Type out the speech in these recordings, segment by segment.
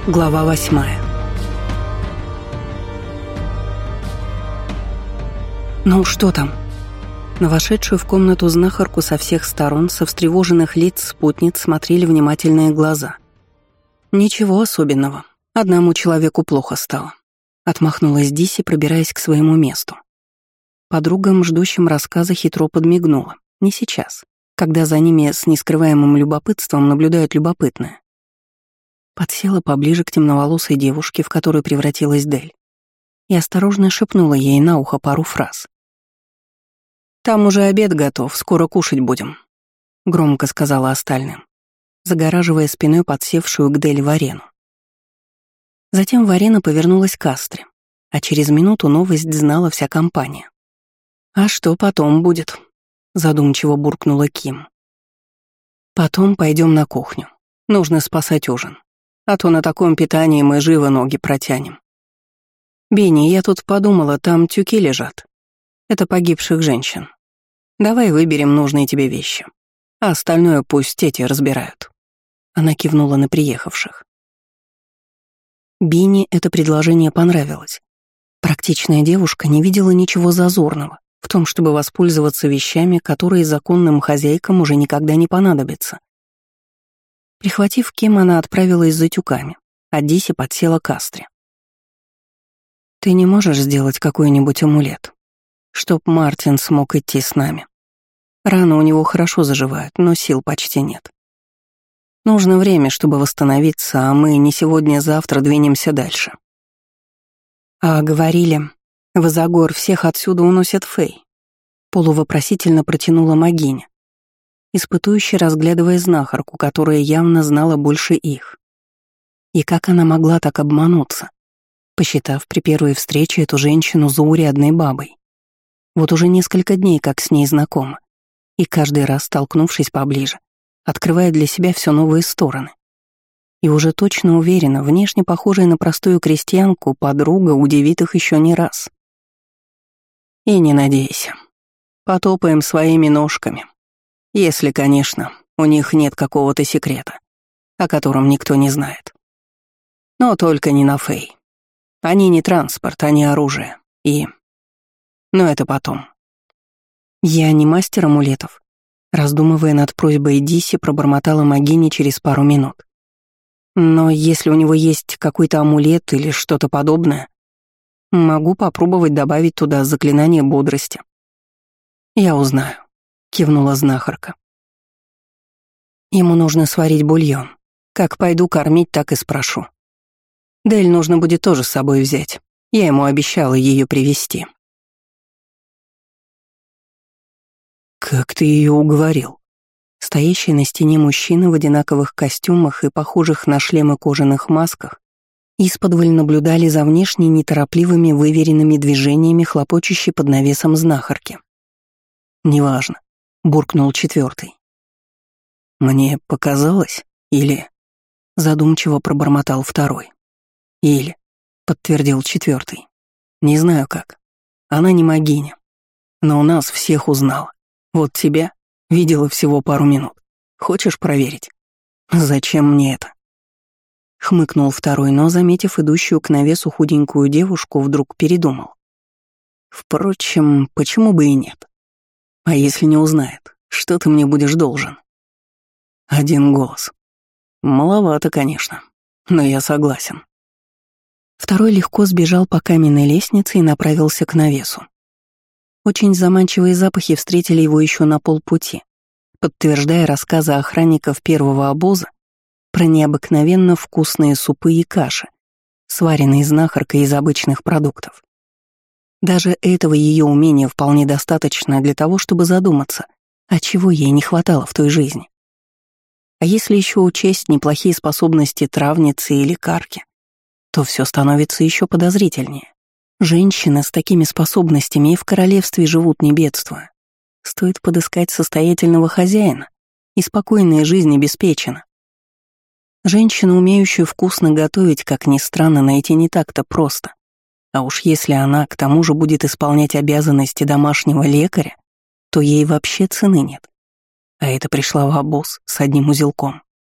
Глава 8. «Ну, что там?» На вошедшую в комнату знахарку со всех сторон, со встревоженных лиц спутниц смотрели внимательные глаза. «Ничего особенного. Одному человеку плохо стало», — отмахнулась Диси, пробираясь к своему месту. Подругам, ждущим рассказа, хитро подмигнула. Не сейчас, когда за ними с нескрываемым любопытством наблюдают любопытные. Подсела поближе к темноволосой девушке, в которую превратилась Дель, и осторожно шепнула ей на ухо пару фраз. «Там уже обед готов, скоро кушать будем», — громко сказала остальным, загораживая спиной подсевшую к Дель Варену. Затем Варена повернулась к Астре, а через минуту новость знала вся компания. «А что потом будет?» — задумчиво буркнула Ким. «Потом пойдем на кухню. Нужно спасать ужин. А то на таком питании мы живо ноги протянем. Бенни, я тут подумала, там тюки лежат. Это погибших женщин. Давай выберем нужные тебе вещи, а остальное пусть эти разбирают». Она кивнула на приехавших. Бенни это предложение понравилось. Практичная девушка не видела ничего зазорного в том, чтобы воспользоваться вещами, которые законным хозяйкам уже никогда не понадобятся. Прихватив Ким, она отправилась за тюками, а Диси подсела к Астре. «Ты не можешь сделать какой-нибудь амулет, чтоб Мартин смог идти с нами? Раны у него хорошо заживают, но сил почти нет. Нужно время, чтобы восстановиться, а мы не сегодня-завтра двинемся дальше». «А говорили, в Изагор всех отсюда уносят Фей», — полувопросительно протянула Магиня, испытующе разглядывая знахарку, которая явно знала больше их. И как она могла так обмануться, посчитав при первой встрече эту женщину заурядной бабой? Вот уже несколько дней как с ней знакома, и каждый раз, столкнувшись поближе, открывая для себя все новые стороны. И уже точно уверена, внешне похожая на простую крестьянку, подруга удивит их еще не раз. «И не надейся. Потопаем своими ножками. Если, конечно, у них нет какого-то секрета, о котором никто не знает. Но только не на Фей. Они не транспорт, они оружие. Но это потом». «Я не мастер амулетов», — раздумывая над просьбой Диси, пробормотала Магини через пару минут. «Но если у него есть какой-то амулет или что-то подобное, могу попробовать добавить туда заклинание бодрости». «Я узнаю», — кивнула знахарка. «Ему нужно сварить бульон. Как пойду кормить, так и спрошу. Дель нужно будет тоже с собой взять. Я ему обещала ее привезти». «Как ты ее уговорил?» Стоящий на стене мужчина в одинаковых костюмах и похожих на шлемы кожаных масках исподволь наблюдали за внешне неторопливыми выверенными движениями, хлопочущей под навесом знахарки. «Неважно», — буркнул четвертый. «Мне показалось? Или...» — задумчиво пробормотал второй. «Или...» — подтвердил четвертый. «Не знаю как. Она не магиня. Но у нас всех узнала. Вот тебя видела всего пару минут. Хочешь проверить? Зачем мне это?» Хмыкнул второй, но, заметив идущую к навесу худенькую девушку, вдруг передумал. «Впрочем, почему бы и нет? А если не узнает, что ты мне будешь должен?» Один голос. Маловато, конечно, но я согласен. Второй легко сбежал по каменной лестнице и направился к навесу. Очень заманчивые запахи встретили его еще на полпути, подтверждая рассказы охранников первого обоза про необыкновенно вкусные супы и каши, сваренные знахаркой из обычных продуктов. Даже этого ее умения вполне достаточно для того, чтобы задуматься, а чего ей не хватало в той жизни. А если еще учесть неплохие способности травницы и лекарки, то все становится еще подозрительнее. Женщины с такими способностями и в королевстве живут не бедствуя. Стоит подыскать состоятельного хозяина, и спокойная жизнь обеспечена. Женщину, умеющую вкусно готовить, как ни странно, найти не так-то просто. А уж если она к тому же будет исполнять обязанности домашнего лекаря, то ей вообще цены нет. А это пришла в обоз с одним узелком.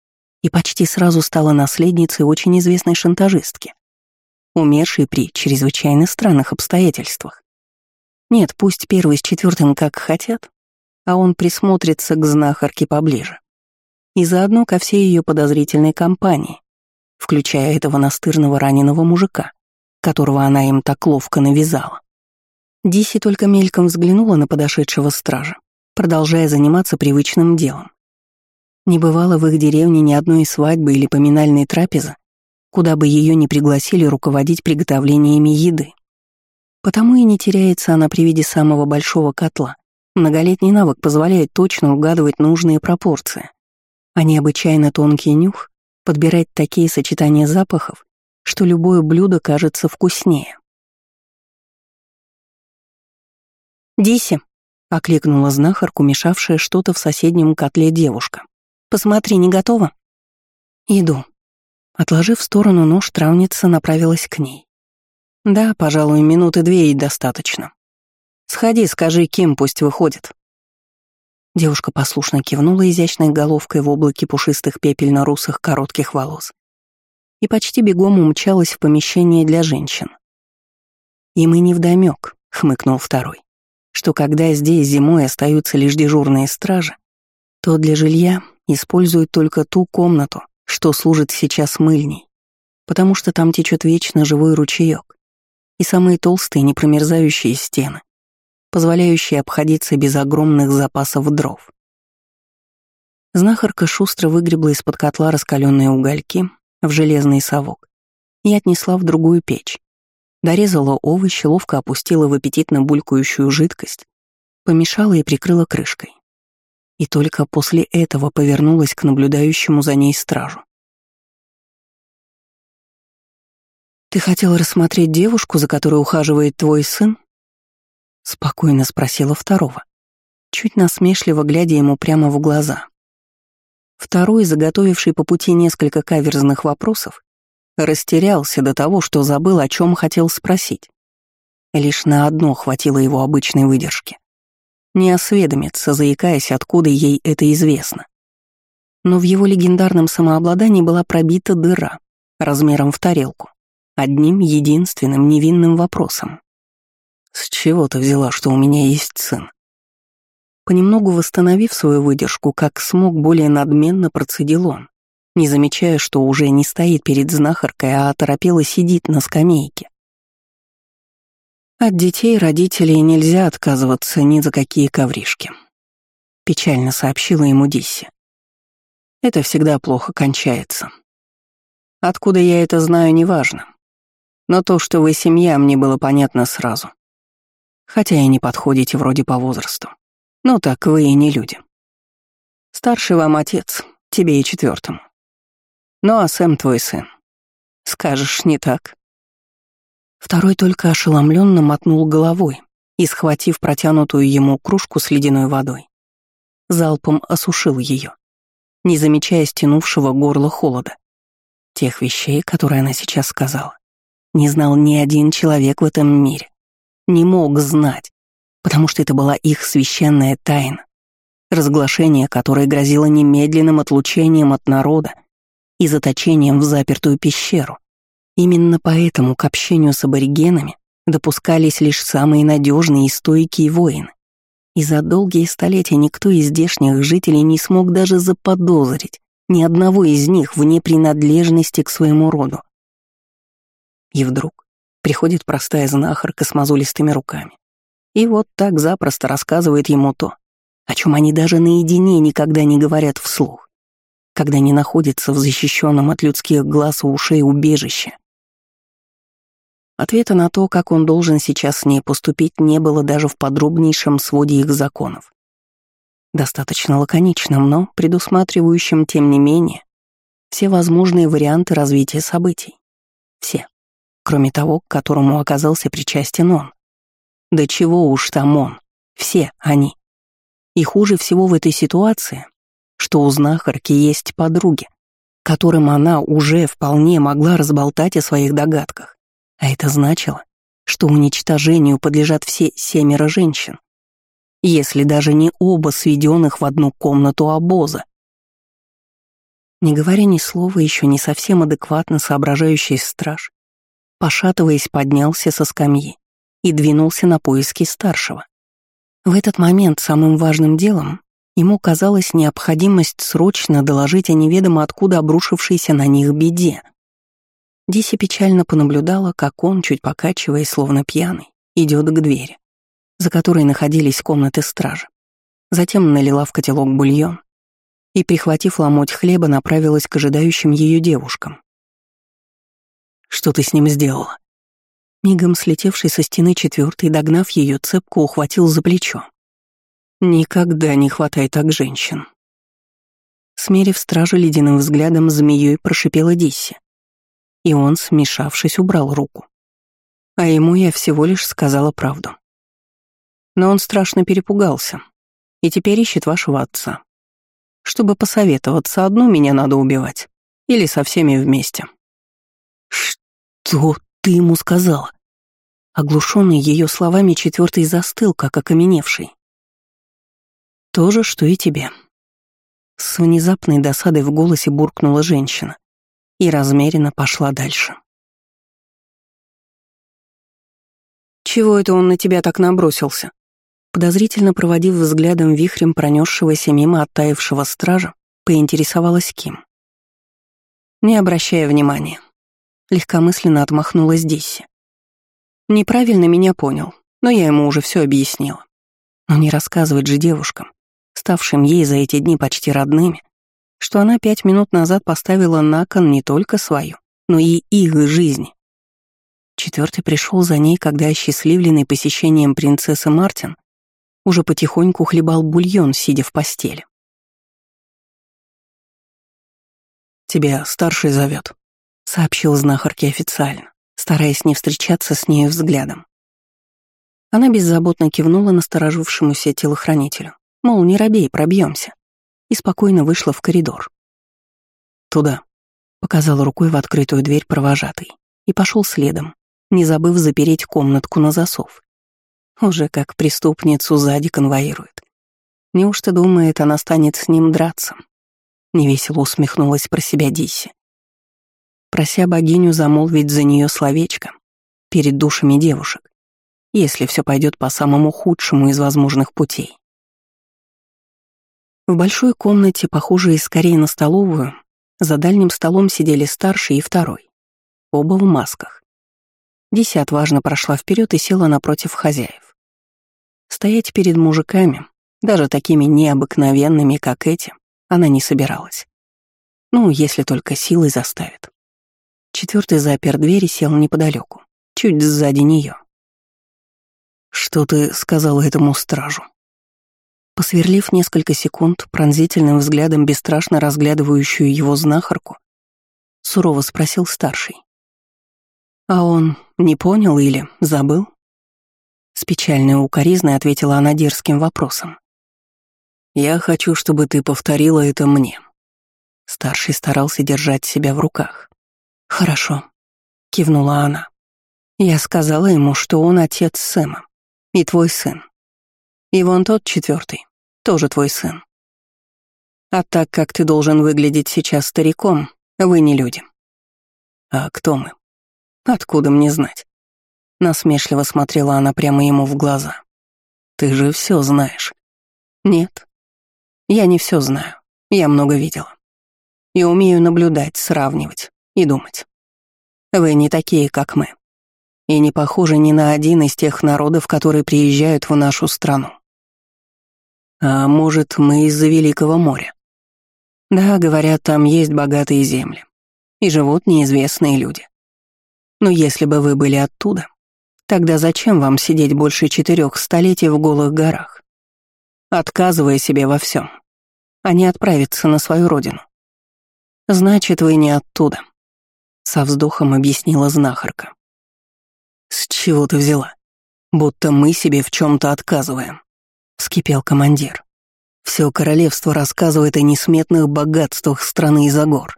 и почти сразу стала наследницей очень известной шантажистки, умершей при чрезвычайно странных обстоятельствах. Нет, пусть первый с четвертым как хотят, а он присмотрится к знахарке поближе. И заодно ко всей ее подозрительной компании, включая этого настырного раненого мужика, которого она им так ловко навязала. Диси только мельком взглянула на подошедшего стража, продолжая заниматься привычным делом. Не бывало в их деревне ни одной свадьбы или поминальной трапезы, куда бы ее не пригласили руководить приготовлениями еды. Потому и не теряется она при виде самого большого котла. Многолетний навык позволяет точно угадывать нужные пропорции, а необычайно тонкий нюх — подбирать такие сочетания запахов, что любое блюдо кажется вкуснее. «Диси», — окликнула знахарку, мешавшая что-то в соседнем котле девушка. «Посмотри, не готово?» «Иду». Отложив в сторону нож, травница направилась к ней. «Да, пожалуй, минуты 2 и достаточно. Сходи, скажи, Ким пусть выходит». Девушка послушно кивнула изящной головкой в облаке пушистых пепельно-русых коротких волос и почти бегом умчалась в помещение для женщин. «Им и невдомёк», — хмыкнул второй, «что когда здесь зимой остаются лишь дежурные стражи, то для жилья используют только ту комнату, что служит сейчас мыльней, потому что там течет вечно живой ручеёк и самые толстые непромерзающие стены, позволяющие обходиться без огромных запасов дров». Знахарка шустро выгребла из-под котла раскаленные угольки в железный совок и отнесла в другую печь. Дорезала овощи, ловко опустила в аппетитно булькающую жидкость, помешала и прикрыла крышкой. И только после этого повернулась к наблюдающему за ней стражу. «Ты хотел рассмотреть девушку, за которой ухаживает твой сын?» — спокойно спросила второго, чуть насмешливо глядя ему прямо в глаза. Второй, заготовивший по пути несколько каверзных вопросов, растерялся до того, что забыл, о чем хотел спросить. Лишь на одно хватило его обычной выдержки. Не осведомиться, заикаясь, откуда ей это известно. Но в его легендарном самообладании была пробита дыра размером в тарелку, одним единственным невинным вопросом. «С чего ты взяла, что у меня есть сын?» Понемногу восстановив свою выдержку, как смог, более надменно процедил он, не замечая, что уже не стоит перед знахаркой, а оторопело сидит на скамейке. «От детей родителей нельзя отказываться ни за какие ковришки», — печально сообщила ему Дисси. «Это всегда плохо кончается. Откуда я это знаю, неважно. Но то, что вы семья, мне было понятно сразу. Хотя и не подходите вроде по возрасту. Ну так вы и не люди. Старший вам отец, тебе и четвертому. Ну а Сэм твой сын. Скажешь, не так?» Второй только ошеломленно мотнул головой и, схватив протянутую ему кружку с ледяной водой, залпом осушил ее, не замечая стянувшего горло холода. Тех вещей, которые она сейчас сказала, не знал ни один человек в этом мире. Не мог знать, потому что это была их священная тайна, разглашение которой грозило немедленным отлучением от народа и заточением в запертую пещеру. Именно поэтому к общению с аборигенами допускались лишь самые надежные и стойкие воины. И за долгие столетия никто из здешних жителей не смог даже заподозрить ни одного из них вне принадлежности к своему роду. И вдруг приходит простая знахарка с мозолистыми руками и вот так запросто рассказывает ему то, о чем они даже наедине никогда не говорят вслух, когда не находятся в защищенном от людских глаз и ушей убежище. Ответа на то, как он должен сейчас с ней поступить, не было даже в подробнейшем своде их законов. Достаточно лаконичном, но предусматривающем, тем не менее, все возможные варианты развития событий. Все, кроме того, к которому оказался причастен он. Да чего уж там он, все они. И хуже всего в этой ситуации, что у знахарки есть подруги, которым она уже вполне могла разболтать о своих догадках. А это значило, что уничтожению подлежат все 7 женщин, если даже не оба сведенных в одну комнату обоза. Не говоря ни слова, еще не совсем адекватно соображающий страж, пошатываясь, поднялся со скамьи и двинулся на поиски старшего. В этот момент самым важным делом ему казалась необходимость срочно доложить о неведомо откуда обрушившейся на них беде. Диси печально понаблюдала, как он, чуть покачиваясь, словно пьяный, идет к двери, за которой находились комнаты стражи. Затем налила в котелок бульон и, прихватив ломоть хлеба, направилась к ожидающим ее девушкам. «Что ты с ним сделала?» Мигом слетевший со стены четвертый, догнав ее цепку, ухватил за плечо. «Никогда не хватай так женщин». Смерив стражу ледяным взглядом, змеей прошипела Дисси. И он, смешавшись, убрал руку. А ему я всего лишь сказала правду. Но он страшно перепугался и теперь ищет вашего отца. Чтобы посоветоваться, одну меня надо убивать или со всеми вместе. «Что ты ему сказала?» Оглушенный ее словами, четвертый застыл, как окаменевший. «То же, что и тебе». С внезапной досадой в голосе буркнула женщина и размеренно пошла дальше. «Чего это он на тебя так набросился?» Подозрительно проводив взглядом вихрем пронесшегося мимо оттаившего стража, поинтересовалась Ким. Не обращая внимания, легкомысленно отмахнулась Дисси. Неправильно меня понял, но я ему уже все объяснила. Но не рассказывать же девушкам, ставшим ей за эти дни почти родными, что она 5 минут назад поставила на кон не только свою, но и их жизни. Четвертый пришел за ней, когда осчастливленный посещением принцессы Мартин уже потихоньку хлебал бульон, сидя в постели. «Тебя старший зовет», — сообщил знахарке официально, стараясь не встречаться с нею взглядом. Она беззаботно кивнула насторожившемуся телохранителю, мол, не робей, пробьемся, и спокойно вышла в коридор. «Туда», — показала рукой в открытую дверь провожатый, и пошел следом, не забыв запереть комнатку на засов. Уже как преступницу сзади конвоирует. Неужто думает, она станет с ним драться? Невесело усмехнулась про себя Дисси, прося богиню замолвить за нее словечко перед душами девушек, если все пойдет по самому худшему из возможных путей. В большой комнате, похожей скорее на столовую, за дальним столом сидели старший и второй, оба в масках. Дисси отважно прошла вперед и села напротив хозяев. Стоять перед мужиками, даже такими необыкновенными, как эти, она не собиралась. Ну, если только силой заставит. Четвертый запер дверь и сел неподалеку, чуть сзади нее. «Что ты сказала этому стражу?» Посверлив несколько секунд пронзительным взглядом бесстрашно разглядывающую его знахарку, сурово спросил старший. «А он не понял или забыл?» С печальной укоризной ответила она дерзким вопросом. «Я хочу, чтобы ты повторила это мне». Старший старался держать себя в руках. «Хорошо», — кивнула она. «Я сказала ему, что он отец Сэма и твой сын. И вон тот четвертый, тоже твой сын. А так как ты должен выглядеть сейчас стариком, вы не люди». «А кто мы?» «Откуда мне знать?» Насмешливо смотрела она прямо ему в глаза. «Ты же все знаешь». «Нет, я не все знаю, я много видела. И умею наблюдать, сравнивать и думать. Вы не такие, как мы. И не похожи ни на один из тех народов, которые приезжают в нашу страну. А может, мы из-за Великого моря? Да, говорят, там есть богатые земли. И живут неизвестные люди. Но если бы вы были оттуда, тогда зачем вам сидеть больше 4 столетий в голых горах, отказывая себе во всем, а не отправиться на свою родину? Значит, вы не оттуда, со вздохом объяснила знахарка. С чего ты взяла? Будто мы себе в чем-то отказываем, вскипел командир. Все королевство рассказывает о несметных богатствах страны из-за гор.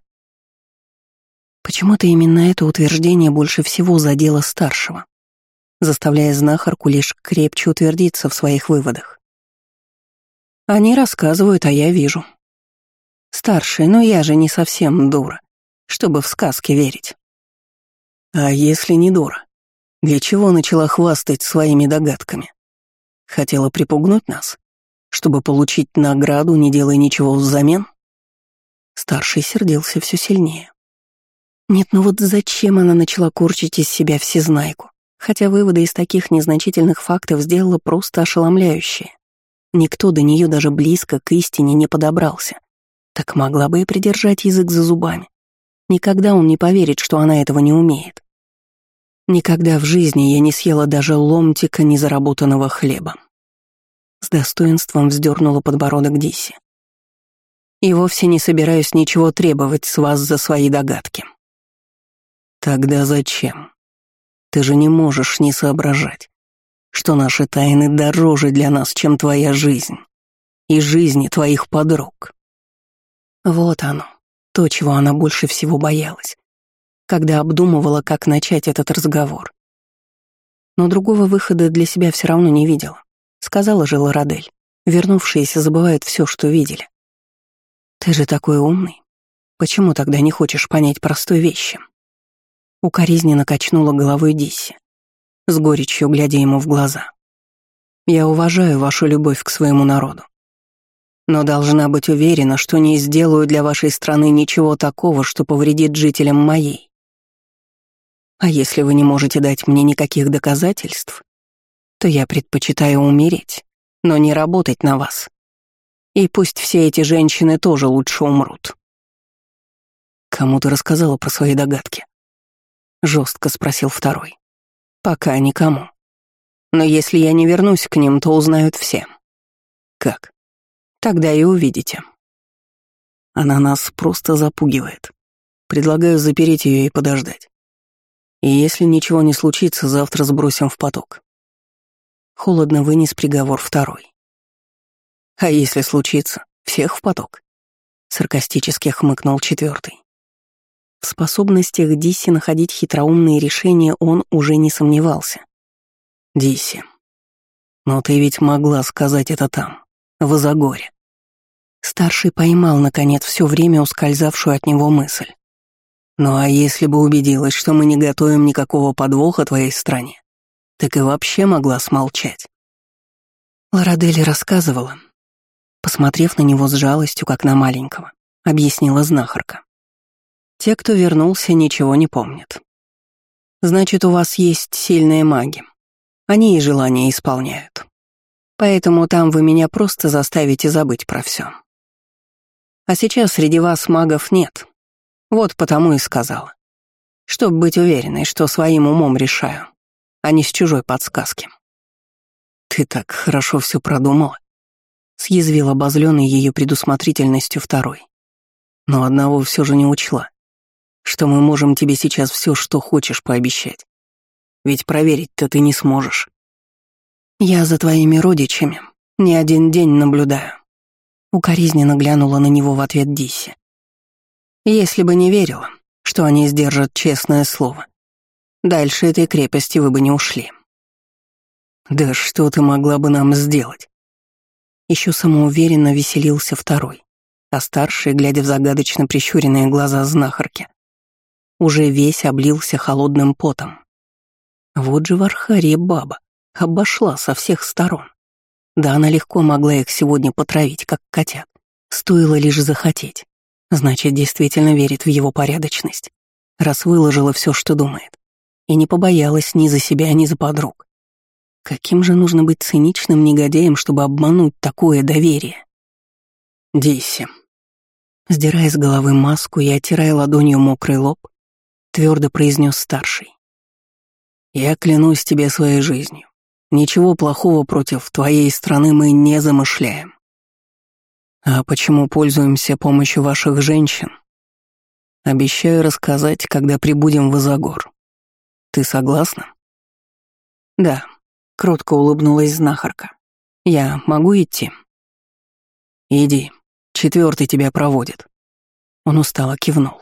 Почему-то именно это утверждение больше всего задело старшего, заставляя знахарку лишь крепче утвердиться в своих выводах. Они рассказывают, а я вижу. Старший, но я же не совсем дура, чтобы в сказки верить. А если не дура? Для чего начала хвастать своими догадками? Хотела припугнуть нас, чтобы получить награду, не делая ничего взамен? Старший сердился все сильнее. Нет, ну вот зачем она начала корчить из себя всезнайку? Хотя выводы из таких незначительных фактов сделала просто ошеломляющие. Никто до нее даже близко к истине не подобрался. Так могла бы и придержать язык за зубами. Никогда он не поверит, что она этого не умеет. Никогда в жизни я не съела даже ломтика незаработанного хлеба. С достоинством вздернула подбородок Дисси. И вовсе не собираюсь ничего требовать с вас за свои догадки. Тогда зачем? Ты же не можешь не соображать, что наши тайны дороже для нас, чем твоя жизнь и жизни твоих подруг. Вот оно, то, чего она больше всего боялась, когда обдумывала, как начать этот разговор. Но другого выхода для себя все равно не видела. Сказала же Лорадель, вернувшиеся забывают все, что видели. Ты же такой умный. Почему тогда не хочешь понять простой вещи? Укоризненно качнула головой Дисси, с горечью глядя ему в глаза. Я уважаю вашу любовь к своему народу, но должна быть уверена, что не сделаю для вашей страны ничего такого, что повредит жителям моей. А если вы не можете дать мне никаких доказательств, то я предпочитаю умереть, но не работать на вас. И пусть все эти женщины тоже лучше умрут. Кому ты рассказала про свои догадки? Жестко спросил второй. Пока никому. Но если я не вернусь к ним, то узнают все. Как? Тогда и увидите. Она нас просто запугивает. Предлагаю запереть ее и подождать. И если ничего не случится, завтра сбросим в поток. Холодно вынес приговор второй. А если случится, всех в поток? Саркастически хмыкнул четвертый. В способностях Дисси находить хитроумные решения он уже не сомневался. Дисси, но ты ведь могла сказать это там, в Азагоре. Старший поймал, наконец, все время ускользавшую от него мысль. Ну а если бы убедилась, что мы не готовим никакого подвоха твоей стране, так и вообще могла смолчать. Лорадель рассказывала, посмотрев на него с жалостью, как на маленького, объяснила знахарка. Те, кто вернулся, ничего не помнят. Значит, у вас есть сильные маги. Они и желания исполняют. Поэтому там вы меня просто заставите забыть про все. А сейчас среди вас магов нет. Вот потому и сказала. Чтоб быть уверенной, что своим умом решаю, а не с чужой подсказки. Ты так хорошо все продумала. Съязвил обозленный ее предусмотрительностью второй. Но одного все же не учла, что мы можем тебе сейчас все, что хочешь, пообещать. Ведь проверить-то ты не сможешь. Я за твоими родичами не один день наблюдаю. Укоризненно глянула на него в ответ Дисси. Если бы не верила, что они сдержат честное слово, дальше этой крепости вы бы не ушли. Да что ты могла бы нам сделать? Еще самоуверенно веселился второй, а старший, глядя в загадочно прищуренные глаза знахарки, уже весь облился холодным потом. Вот же в Архаре баба обошла со всех сторон. Да она легко могла их сегодня потравить, как котят. Стоило лишь захотеть. Значит, действительно верит в его порядочность, раз выложила все, что думает, и не побоялась ни за себя, ни за подруг. Каким же нужно быть циничным негодяем, чтобы обмануть такое доверие? Дисси. Сдирая с головы маску и оттирая ладонью мокрый лоб, твердо произнес старший. Я клянусь тебе своей жизнью. Ничего плохого против твоей страны мы не замышляем. А почему пользуемся помощью ваших женщин? Обещаю рассказать, когда прибудем в Азагор. Ты согласна? Да, кротко улыбнулась знахарка. Я могу идти? Иди, четвертый тебя проводит. Он устало кивнул.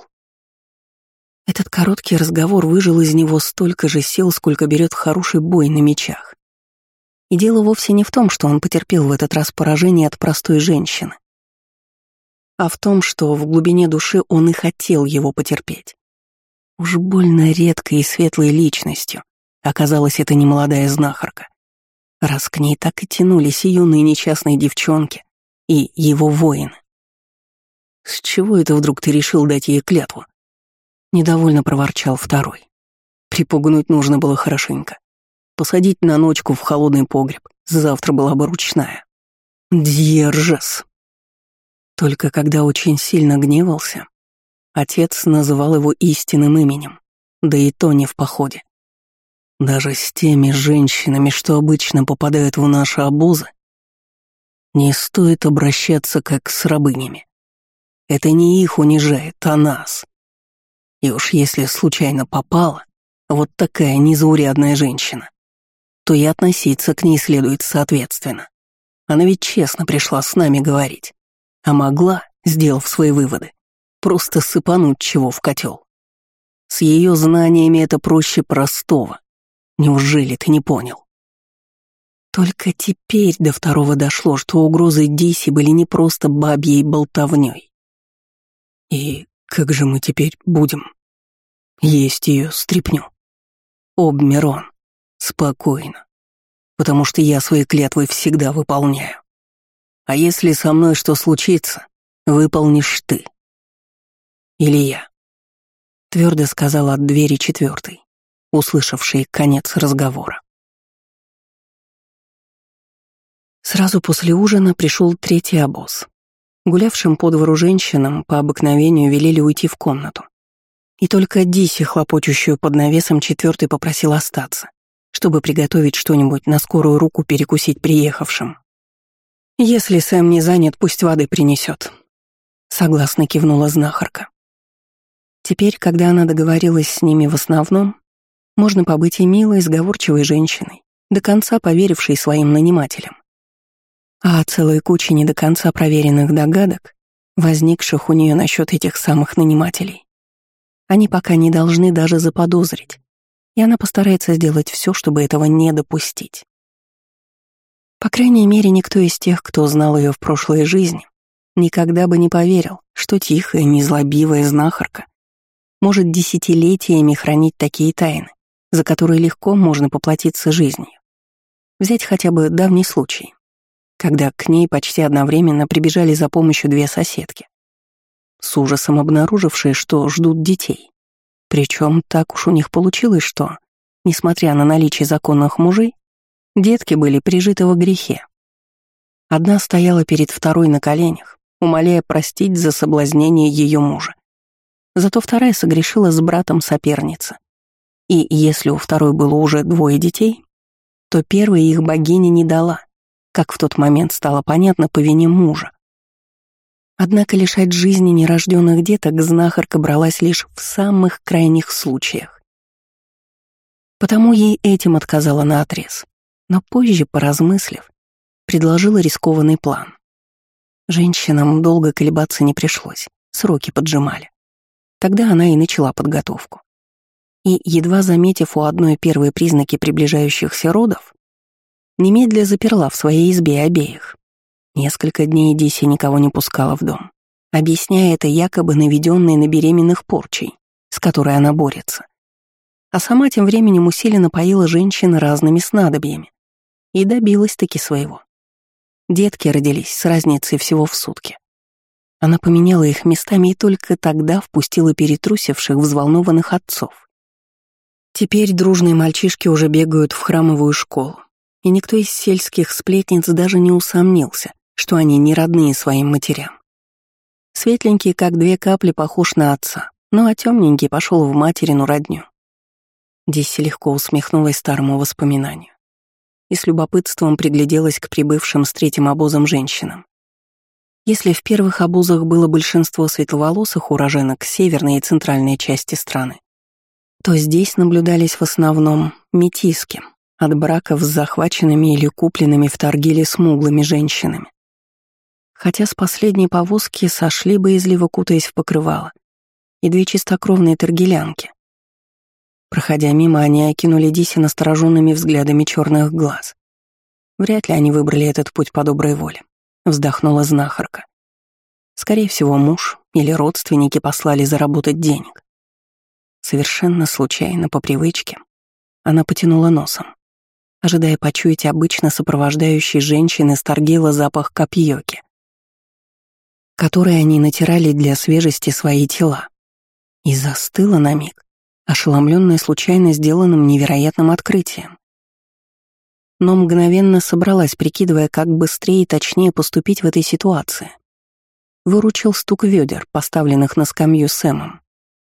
Этот короткий разговор выжил из него столько же сил, сколько берет хороший бой на мечах. И дело вовсе не в том, что он потерпел в этот раз поражение от простой женщины. а в том, что в глубине души он и хотел его потерпеть. Уж больно редкой и светлой личностью оказалась эта немолодая знахарка, раз к ней так и тянулись и юные несчастные девчонки, и его воины. «С чего это вдруг ты решил дать ей клятву?» Недовольно проворчал второй. Припугнуть нужно было хорошенько. Посадить на ночку в холодный погреб. Завтра была бы ручная. Держас. Только когда очень сильно гневался, отец называл его истинным именем, да и то не в походе. Даже с теми женщинами, что обычно попадают в наши обозы, не стоит обращаться как с рабынями. Это не их унижает, а нас. И уж если случайно попала вот такая незаурядная женщина, то и относиться к ней следует соответственно. Она ведь честно пришла с нами говорить, а могла, сделав свои выводы, просто сыпануть чего в котел. С ее знаниями это проще простого. Неужели ты не понял? Только теперь до второго дошло, что угрозы Диси были не просто бабьей болтовней. И как же мы теперь будем есть ее стряпню? Обмирон. Спокойно. Потому что я свои клятвы всегда выполняю. А если со мной что случится, выполнишь ты. Или я. Твердо сказала от двери четвертой, услышавший конец разговора. Сразу после ужина пришел третий обоз. Гулявшим по двору женщинам по обыкновению велели уйти в комнату. И только Диси, хлопочущую под навесом, четвертый попросил остаться, чтобы приготовить что-нибудь на скорую руку перекусить приехавшим. «Если Сэм не занят, пусть воды принесет», — согласно кивнула знахарка. Теперь, когда она договорилась с ними в основном, можно побыть и милой, сговорчивой женщиной, до конца поверившей своим нанимателям. А целой куче не до конца проверенных догадок, возникших у нее насчет этих самых нанимателей, они пока не должны даже заподозрить, и она постарается сделать все, чтобы этого не допустить. По крайней мере, никто из тех, кто знал ее в прошлой жизни, никогда бы не поверил, что тихая, незлобивая знахарка может десятилетиями хранить такие тайны, за которые легко можно поплатиться жизнью. Взять хотя бы давний случай, когда к ней почти одновременно прибежали за помощью две соседки, с ужасом обнаружившие, что ждут детей. Причем так уж у них получилось, что, несмотря на наличие законных мужей, детки были прижиты во грехе. Одна стояла перед второй на коленях, умоляя простить за соблазнение ее мужа. Зато вторая согрешила с братом соперницы. И если у второй было уже двое детей, то первой их богиня не дала, как в тот момент стало понятно по вине мужа. Однако лишать жизни нерожденных деток знахарка бралась лишь в самых крайних случаях. Потому ей этим отказала наотрез, но позже, поразмыслив, предложила рискованный план. Женщинам долго колебаться не пришлось, сроки поджимали. Тогда она и начала подготовку. И, едва заметив у одной первые признаки приближающихся родов, немедля заперла в своей избе обеих. Несколько дней Диси никого не пускала в дом, объясняя это якобы наведенной на беременных порчей, с которой она борется. А сама тем временем усиленно поила женщин разными снадобьями и добилась-таки своего. Детки родились с разницей всего в сутки. Она поменяла их местами и только тогда впустила перетрусивших, взволнованных отцов. Теперь дружные мальчишки уже бегают в храмовую школу, и никто из сельских сплетниц даже не усомнился, что они не родные своим матерям. Светленький, как две капли, похож на отца, ну а темненький пошел в материну родню. Дисси легко усмехнулась старому воспоминанию и с любопытством пригляделась к прибывшим с третьим обозом женщинам. Если в первых обозах было большинство светловолосых уроженок северной и центральной части страны, то здесь наблюдались в основном метиски от браков с захваченными или купленными в торгиле смуглыми женщинами. Хотя с последней повозки сошли боязливо, кутаясь в покрывало, и две чистокровные тергелянки. Проходя мимо, они окинули Диси настороженными взглядами черных глаз. Вряд ли они выбрали этот путь по доброй воле, вздохнула знахарка. Скорее всего, муж или родственники послали заработать денег. Совершенно случайно, по привычке, она потянула носом, ожидая почуять обычно сопровождающий женщины Старгейла запах капьёки, который они натирали для свежести свои тела, и застыла на миг, ошеломленная случайно сделанным невероятным открытием. Но мгновенно собралась, прикидывая, как быстрее и точнее поступить в этой ситуации. Выручил стук ведер, поставленных на скамью Сэмом.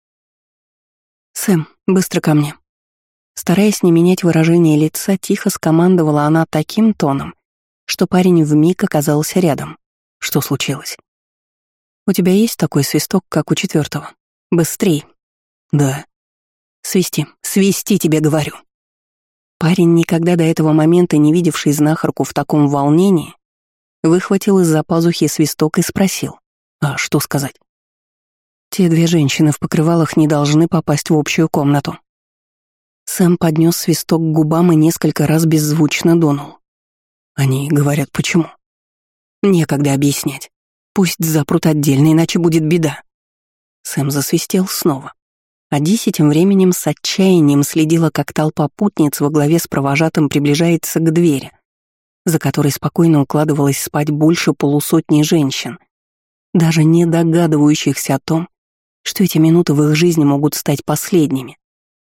«Сэм, быстро ко мне». Стараясь не менять выражение лица, тихо скомандовала она таким тоном, что парень вмиг оказался рядом. Что случилось? «У тебя есть такой свисток, как у 4-го? Быстрей». «Да». «Свисти, свисти, тебе говорю». Парень, никогда до этого момента не видевший знахарку в таком волнении, выхватил из-за пазухи свисток и спросил. «А что сказать?» «Те 2 женщины в покрывалах не должны попасть в общую комнату». Сэм поднес свисток к губам и несколько раз беззвучно дунул. «Они говорят, почему?» «Некогда объяснять. Пусть запрут отдельно, иначе будет беда». Сэм засвистел снова. А Диси тем временем с отчаянием следила, как толпа путниц во главе с провожатым приближается к двери, за которой спокойно укладывалось спать больше полусотни женщин, даже не догадывающихся о том, что эти минуты в их жизни могут стать последними.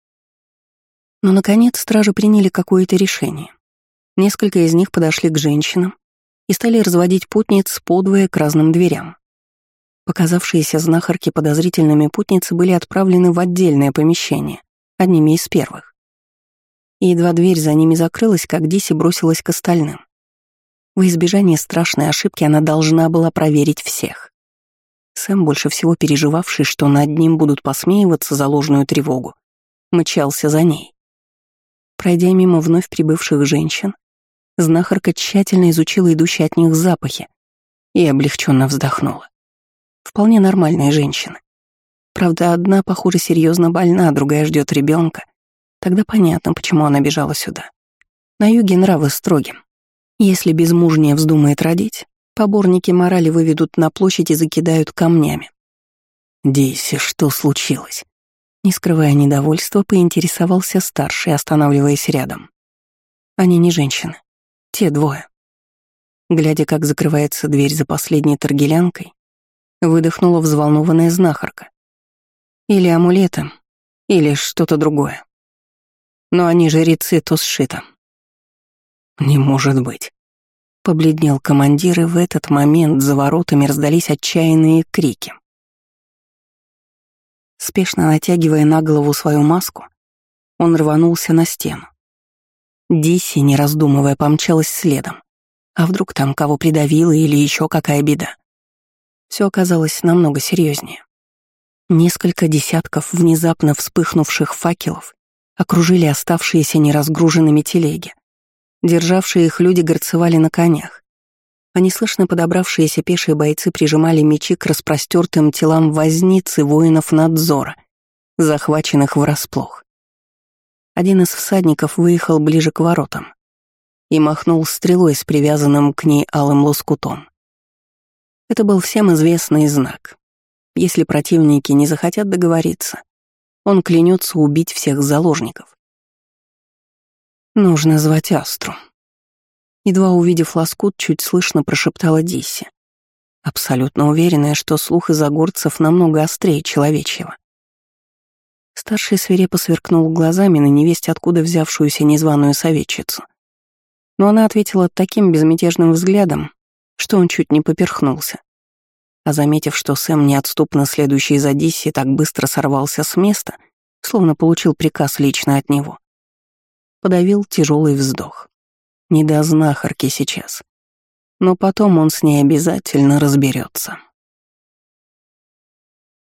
Но, наконец, стражи приняли какое-то решение. Несколько из них подошли к женщинам и стали разводить путниц подвое к разным дверям. Показавшиеся знахарки подозрительными путницы были отправлены в отдельное помещение, одними из первых. И едва дверь за ними закрылась, как Диси бросилась к остальным. Во избежание страшной ошибки она должна была проверить всех. Сэм, больше всего переживавший, что над ним будут посмеиваться за ложную тревогу, мчался за ней. Пройдя мимо вновь прибывших женщин, знахарка тщательно изучила идущие от них запахи и облегченно вздохнула. Вполне нормальные женщины. Правда, одна, похоже, серьезно больна, а другая ждет ребенка. Тогда понятно, почему она бежала сюда. На юге нравы строги. Если безмужняя вздумает родить, поборники морали выведут на площадь и закидают камнями. «Диси, что случилось?» Не скрывая недовольства, поинтересовался старший, останавливаясь рядом. Они не женщины. Те 2. Глядя, как закрывается дверь за последней торгелянкой, выдохнула взволнованная знахарка. Или амулеты, или что-то другое. Но они жрецы Тосшита. «Не может быть». Побледнел командир, и в этот момент за воротами раздались отчаянные крики. Спешно натягивая на голову свою маску, он рванулся на стену. Диси, не раздумывая, помчалась следом. А вдруг там кого придавило или еще какая беда? Все оказалось намного серьезнее. Несколько десятков внезапно вспыхнувших факелов окружили оставшиеся неразгруженными телеги. Державшие их люди горцевали на конях, а неслышно подобравшиеся пешие бойцы прижимали мечи к распростертым телам возниц и воинов надзора, захваченных врасплох. Один из всадников выехал ближе к воротам и махнул стрелой с привязанным к ней алым лоскутом. Это был всем известный знак. Если противники не захотят договориться, он клянется убить всех заложников. «Нужно звать Астру». Едва увидев лоскут, чуть слышно прошептала Дисси, абсолютно уверенная, что слух изогорцев намного острее человечьего. Старший свирепо сверкнул глазами на невесть откуда взявшуюся незваную советчицу. Но она ответила таким безмятежным взглядом, что он чуть не поперхнулся. А заметив, что Сэм, неотступно следующий за Дисси, так быстро сорвался с места, словно получил приказ лично от него, подавил тяжелый вздох. Не до знахарки сейчас. Но потом он с ней обязательно разберется.